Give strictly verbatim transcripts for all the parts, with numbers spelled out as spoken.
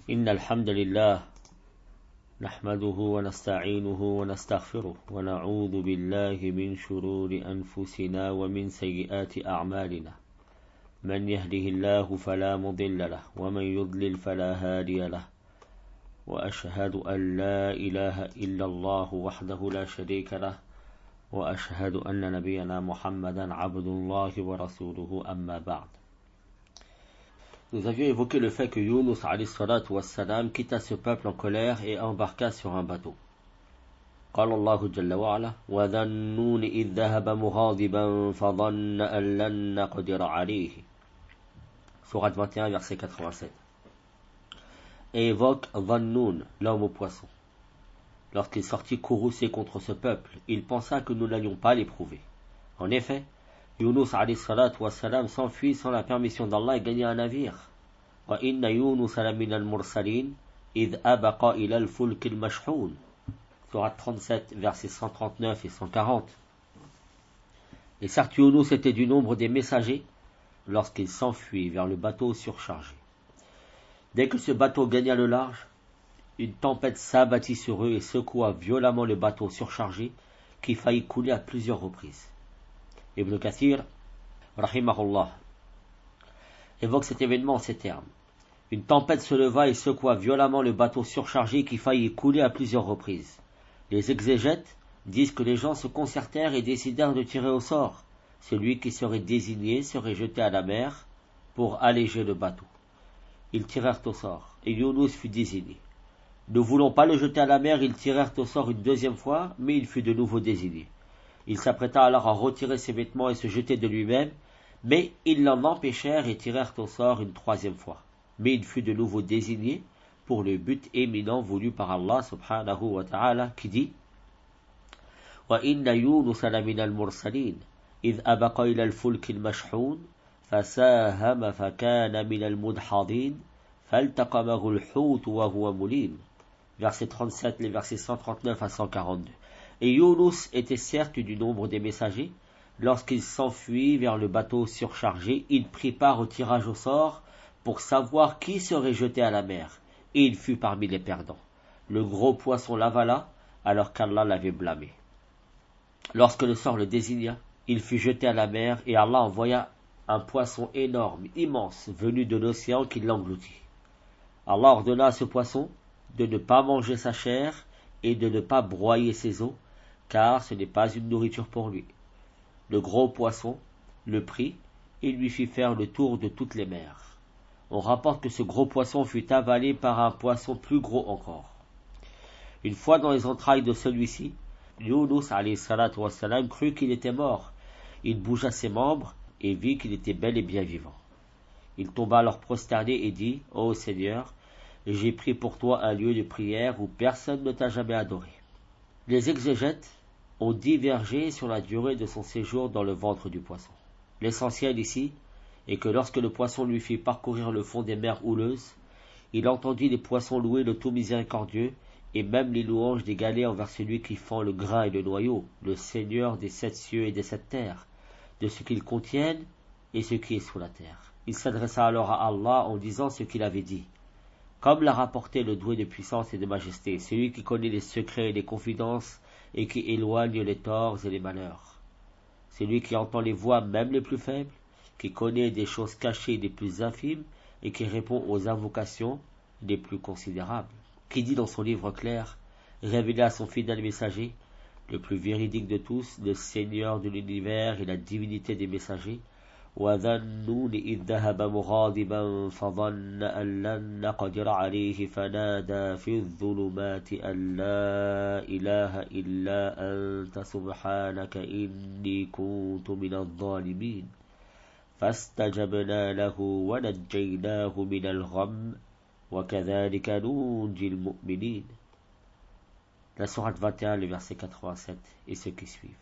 إن الحمد لله نحمده ونستعينه ونستغفره ونعوذ بالله من شرور أنفسنا ومن سيئات أعمالنا من يهده الله فلا مضل له ومن يضلل فلا هادي له وأشهد أن لا إله إلا الله وحده لا شريك له وأشهد أن نبينا محمدا عبد الله ورسوله أما بعد. Nous avions évoqué le fait que Yunus alayhi salatu wassalam quitta ce peuple en colère et embarqua sur un bateau. قال الله جل وعلا وذا النون إذ ذهب مغاضبا فظن أن لن نقدر عليه. Sourate vingt et un, verset quatre-vingt-sept. Et évoque Dhannoun, l'homme au poisson. Lorsqu'il sortit courroucé contre ce peuple, il pensa que nous n'allions pas l'éprouver. En effet, Yunus alayhi salatu wassalam s'enfuit sans la permission d'Allah et gagna un navire. Wa inna Yunus lamina al-mursalin idh abaqa ila al-fulk al-mashhoun. Sourate trente-sept, versets cent trente-neuf et cent quarante. Et certes Yunus était du nombre des messagers lorsqu'il s'enfuit vers le bateau surchargé. Dès que ce bateau gagna le large, une tempête s'abattit sur eux et secoua violemment le bateau surchargé qui faillit couler à plusieurs reprises. Ibn Kathir, rahimahullah, évoque cet événement en ces termes. Une tempête se leva et secoua violemment le bateau surchargé qui faillit couler à plusieurs reprises. Les exégètes disent que les gens se concertèrent et décidèrent de tirer au sort. Celui qui serait désigné serait jeté à la mer pour alléger le bateau. Ils tirèrent au sort et Yunus fut désigné. Ne voulant pas le jeter à la mer, ils tirèrent au sort une deuxième fois, mais il fut de nouveau désigné. Il s'apprêta alors à retirer ses vêtements et se jeter de lui-même, mais ils l'en empêchèrent et tirèrent au sort une troisième fois. Mais il fut de nouveau désigné pour le but éminent voulu par Allah subhanahu wa ta'ala qui dit Wa inna Yunus lamina al-mursalin idh abaqa ila al-fulk al-mashhoun fasahama fakana min al-mudhadin faltaqamahu al-hut wa huwa mulim. Verset trente-sept, les versets cent trente-neuf à cent quarante-deux. Et Yunus était certes du nombre des messagers. Lorsqu'il s'enfuit vers le bateau surchargé, il prit part au tirage au sort pour savoir qui serait jeté à la mer. Et il fut parmi les perdants. Le gros poisson l'avala alors qu'Allah l'avait blâmé. Lorsque le sort le désigna, il fut jeté à la mer et Allah envoya un poisson énorme, immense, venu de l'océan qui l'engloutit. Allah ordonna à ce poisson de ne pas manger sa chair et de ne pas broyer ses os, car ce n'est pas une nourriture pour lui. Le gros poisson le prit et lui fit faire le tour de toutes les mers. On rapporte que ce gros poisson fut avalé par un poisson plus gros encore. Une fois dans les entrailles de celui-ci, Yunus alayhi salatu wassalam crut qu'il était mort. Il bougea ses membres et vit qu'il était bel et bien vivant. Il tomba alors prosterné et dit « Ô Seigneur, j'ai pris pour toi un lieu de prière où personne ne t'a jamais adoré. » Les exégètes ont divergé sur la durée de son séjour dans le ventre du poisson. L'essentiel ici est que lorsque le poisson lui fit parcourir le fond des mers houleuses, il entendit les poissons louer le tout miséricordieux et même les louanges des galets envers celui qui fend le grain et le noyau, le Seigneur des sept cieux et des sept terres, de ce qu'ils contiennent et ce qui est sous la terre. Il s'adressa alors à Allah en disant ce qu'il avait dit. Comme l'a rapporté le doué de puissance et de majesté, celui qui connaît les secrets et les confidences et qui éloigne les torts et les malheurs. Celui qui entend les voix même les plus faibles, qui connaît des choses cachées les plus infimes et qui répond aux invocations les plus considérables. Qui dit dans son livre clair, révélé à son fidèle messager, le plus véridique de tous, le Seigneur de l'univers et la divinité des messagers, وذا النون إذ ذهب مغاضبا فظن أن لن نقدر عليه فنادى في الظلمات أن لا إله إلا أنت سبحانك إني كنت من الظالمين فاستجبنا له ونجيناه من الغم وكذلك ننجي المؤمنين. La sourate vingt et un, le verset quatre-vingt-sept et ceux qui suivent.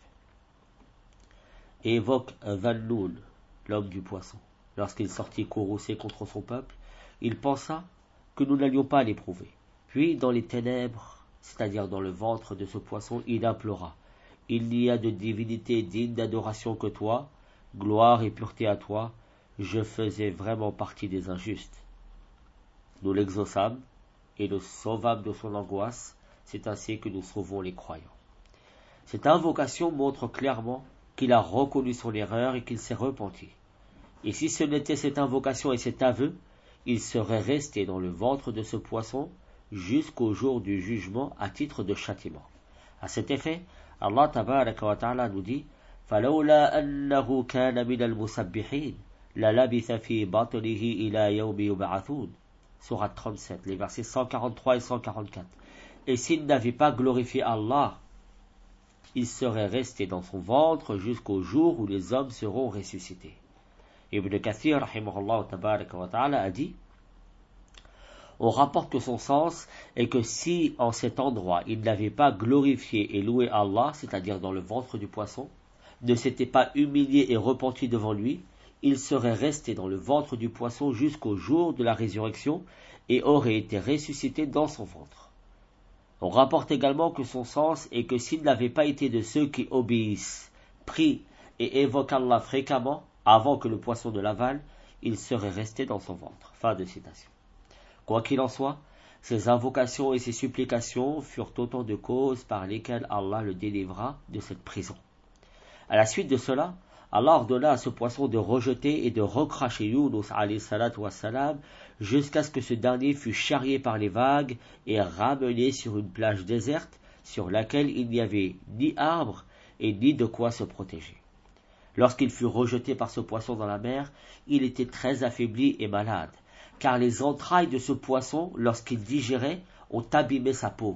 Et évoque Dhannoun, l'homme du poisson. Lorsqu'il sortit courroucé contre son peuple, il pensa que nous n'allions pas l'éprouver. Puis, dans les ténèbres, c'est-à-dire dans le ventre de ce poisson, il implora. Il n'y a de divinité digne d'adoration que toi, gloire et pureté à toi, je faisais vraiment partie des injustes. Nous l'exaucâmes et le sauvable de son angoisse, c'est ainsi que nous sauvons les croyants. Cette invocation montre clairement qu'il a reconnu son erreur et qu'il s'est repenti. Et si ce n'était cette invocation et cet aveu, il serait resté dans le ventre de ce poisson jusqu'au jour du jugement à titre de châtiment. À cet effet, Allah tabaraka wa ta'ala nous dit فَلَوْلَا أَنَّهُ كَانَ مِنَ الْمُسَبِّحِينَ لَلَبِثَ فِي بَطْنِهِ إِلَى يَوْمِ يُبْعَثُونَ. Sourate trente-sept, les versets cent quarante-trois et cent quarante-quatre. Et s'il n'avait pas glorifié Allah, il serait resté dans son ventre jusqu'au jour où les hommes seront ressuscités. Ibn Kathir, rahimahullah tabaraka wa ta'ala, a dit: on rapporte que son sens est que si en cet endroit il n'avait pas glorifié et loué Allah, c'est-à-dire dans le ventre du poisson, ne s'était pas humilié et repenti devant lui, il serait resté dans le ventre du poisson jusqu'au jour de la résurrection et aurait été ressuscité dans son ventre. On rapporte également que son sens est que s'il n'avait pas été de ceux qui obéissent, prient et évoquent Allah fréquemment avant que le poisson ne l'avale, il serait resté dans son ventre. Fin de citation. Quoi qu'il en soit, ses invocations et ses supplications furent autant de causes par lesquelles Allah le délivra de cette prison. À la suite de cela, Allah ordonna à ce poisson de rejeter et de recracher Yunus alayhi salatu wassalam jusqu'à ce que ce dernier fût charrié par les vagues et ramené sur une plage déserte sur laquelle il n'y avait ni arbre et ni de quoi se protéger. Lorsqu'il fut rejeté par ce poisson dans la mer, il était très affaibli et malade, car les entrailles de ce poisson, lorsqu'il digérait, ont abîmé sa peau.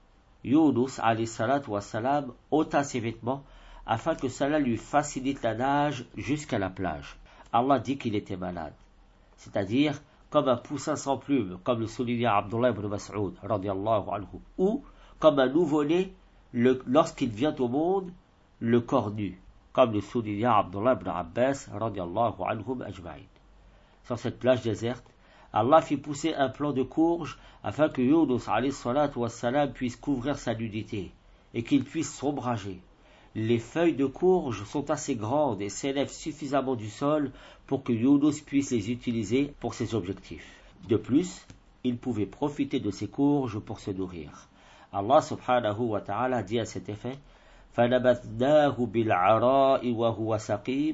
Yunus alayhi salatu wassalam ôta ses vêtements afin que cela lui facilite la nage jusqu'à la plage. Allah dit qu'il était malade, c'est-à-dire comme un poussin sans plumes, comme le soulignait Abdullah ibn Mas'ud, radiyallahu anhu, ou comme un nouveau-né lorsqu'il vient au monde, le corps nu, comme le soulignait Abdullah ibn Abbas, radiyallahu anhum ajma'in. Sur cette plage déserte, Allah fit pousser un plant de courge afin que Yunus alayhi salatu wassalam puisse couvrir sa nudité et qu'il puisse s'ombrager. Les feuilles de courge sont assez grandes et s'élèvent suffisamment du sol pour que Yunus puisse les utiliser pour ses objectifs. De plus, il pouvait profiter de ces courges pour se nourrir. Allah subhanahu wa ta'ala dit à cet effet: فَنَبَذْنَاهُ بِالْعَرَاءِ وَهُوَ سَقِيمٌ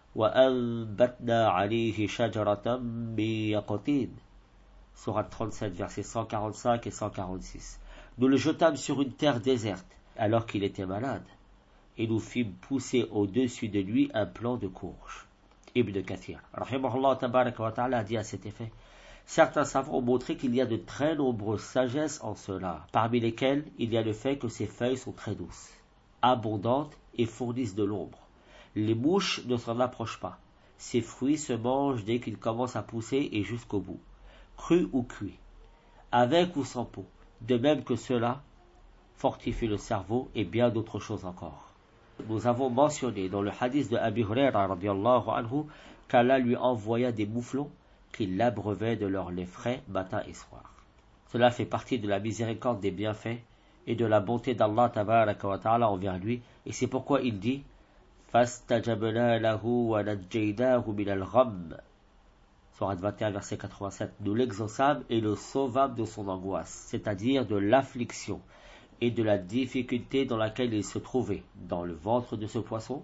وَأَنبَتْنَا عَلَيْهِ شَجَرَةً مِّن يَقْطِينٍ. Sourate trente-sept, versets cent quarante-cinq et cent quarante-six. Nous le jetâmes sur une terre déserte, alors qu'il était malade, et nous fîmes pousser au-dessus de lui un plant de courge. Ibn Kathir, rahimahullah tabaraka wa ta'ala, a dit à cet effet: certains savants ont montré qu'il y a de très nombreuses sagesses en cela, parmi lesquelles il y a le fait que ces feuilles sont très douces, abondantes et fournissent de l'ombre. Les mouches ne s'en approchent pas. Ces fruits se mangent dès qu'ils commencent à pousser et jusqu'au bout, crus ou cuits, avec ou sans peau, de même que cela fortifie le cerveau et bien d'autres choses encore. Nous avons mentionné dans le hadith de Abi Hurayra radiyallahu anhu qu'Allah lui envoya des mouflons qui l'abreuvaient de leur lait frais matin et soir. Cela fait partie de la miséricorde des bienfaits et de la bonté d'Allah tabaraka wa ta'ala envers lui, et c'est pourquoi il dit: فَاسْتَجَبْنَا لَهُ وَنَجَّيْنَاهُ مِنَ الْغَمِّ. Sourate vingt et un, verset quatre-vingt-sept. Nous l'exaucâmes et le sauvâmes de son angoisse, c'est-à-dire de l'affliction et de la difficulté dans laquelle il se trouvait dans le ventre de ce poisson.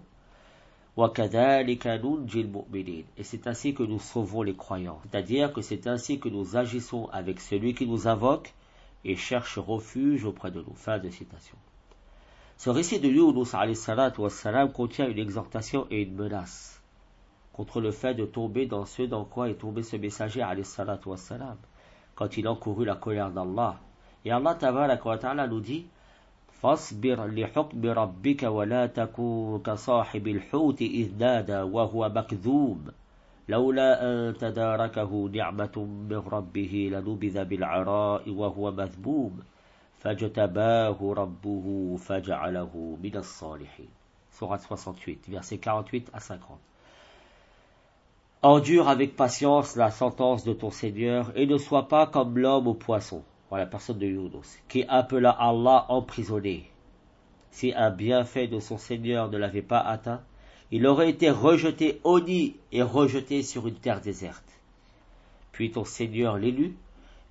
وَكَذَلِكَ نُنْجِي الْمُؤْمِنِينَ. Et c'est ainsi que nous sauvons les croyants, c'est-à-dire que c'est ainsi que nous agissons avec celui qui nous invoque et cherche refuge auprès de nous. Fin de citation. Ce récit de Yunus alayhi salatu wassalam contient une exhortation et une menace contre le fait de tomber dans ce dans quoi est tombé ce messager alayhi salatu wassalam quand il encourut la colère d'Allah. Et Allah tabaraka wa ta'ala nous dit: فاصبر لحكم ربك ولا تكن كصاحب الحوت إذ نادى وهو مكذوم لولا أن تداركه نعمة من ربه لنبذ بالعراء وهو مذموم فاجتباه ربه فجعله من الصالحين. Sourate soixante-huit, versets quarante-huit à cinquante. Endure avec patience la sentence de ton Seigneur et ne sois pas comme l'homme au poisson, la personne de Yunus, qui appela Allah emprisonné. Si un bienfait de son Seigneur ne l'avait pas atteint, il aurait été rejeté au nid et rejeté sur une terre déserte. Puis ton Seigneur l'élut,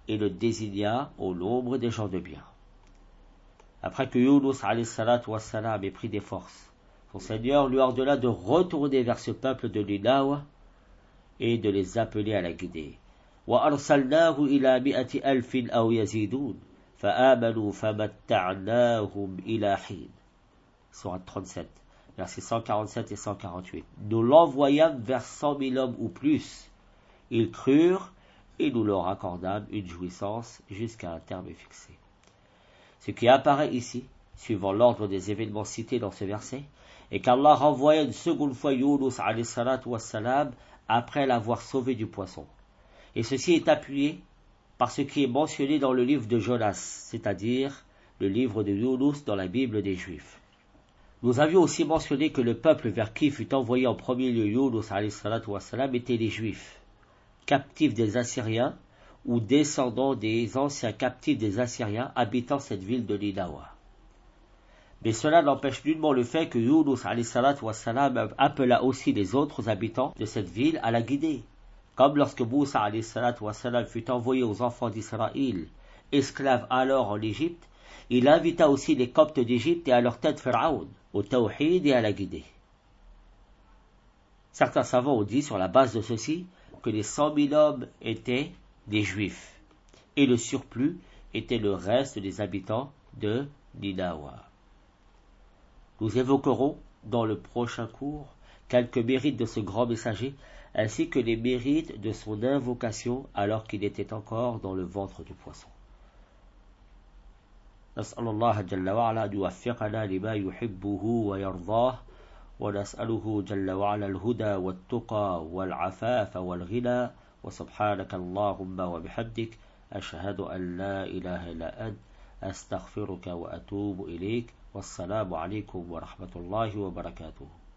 et le désigna au nombre des gens de bien. Après que Yunus alayhi salatu wassalam ait pris des forces, son Seigneur lui ordonna de retourner vers ce peuple de Ninawa et de les appeler à la guider. وَأَرْسَلْنَاهُ إِلَى مِئَةِ أَلْفٍ أَوْ يَزِيدُونَ فَآمَنُوا فَمَتَّعْنَاهُمْ إِلَى حِينٍ. Sourate trente-sept, versets cent quarante-sept et cent quarante-huit. Nous l'envoyâmes vers cent mille hommes ou plus. Ils crurent et nous leur accordâmes une jouissance jusqu'à un terme fixé. Ce qui apparaît ici, suivant l'ordre des événements cités dans ce verset, est qu'Allah renvoya une seconde fois Yunus alayhi salatu wassalam après l'avoir sauvé du poisson. Et ceci est appuyé par ce qui est mentionné dans le livre de Jonas, c'est-à-dire le livre de Yunus dans la Bible des Juifs. Nous avions aussi mentionné que le peuple vers qui fut envoyé en premier lieu Yunus alayhi salatu wassalam étaient les Juifs, captifs des Assyriens ou descendants des anciens captifs des Assyriens habitant cette ville de Ninawa. Mais cela n'empêche nullement le fait que Yunus alayhi salatu wassalam appela aussi les autres habitants de cette ville à la guider. Comme lorsque Moussa alayhi salatu wassalam fut envoyé aux enfants d'Israël, esclaves alors en Égypte, il invita aussi les Coptes d'Égypte et à leur tête Pharaon, au tawhid et à la guider. Certains savants ont dit sur la base de ceci que les cent mille hommes étaient des Juifs et le surplus était le reste des habitants de Ninawa. Nous évoquerons dans le prochain cours quelques mérites de ce grand messager ainsi que les mérites de son invocation alors qu'il était encore dans le ventre du poisson. نسأل الله جل وعلا أن يوفقنا لما يحبه ويرضاه ونسأله جل وعلا الهدى والتقى والعفاف والغنى وسبحانك اللهم وبحمدك أشهد أن لا إله إلا أنت أستغفرك وأتوب إليك والسلام عليكم ورحمة الله وبركاته.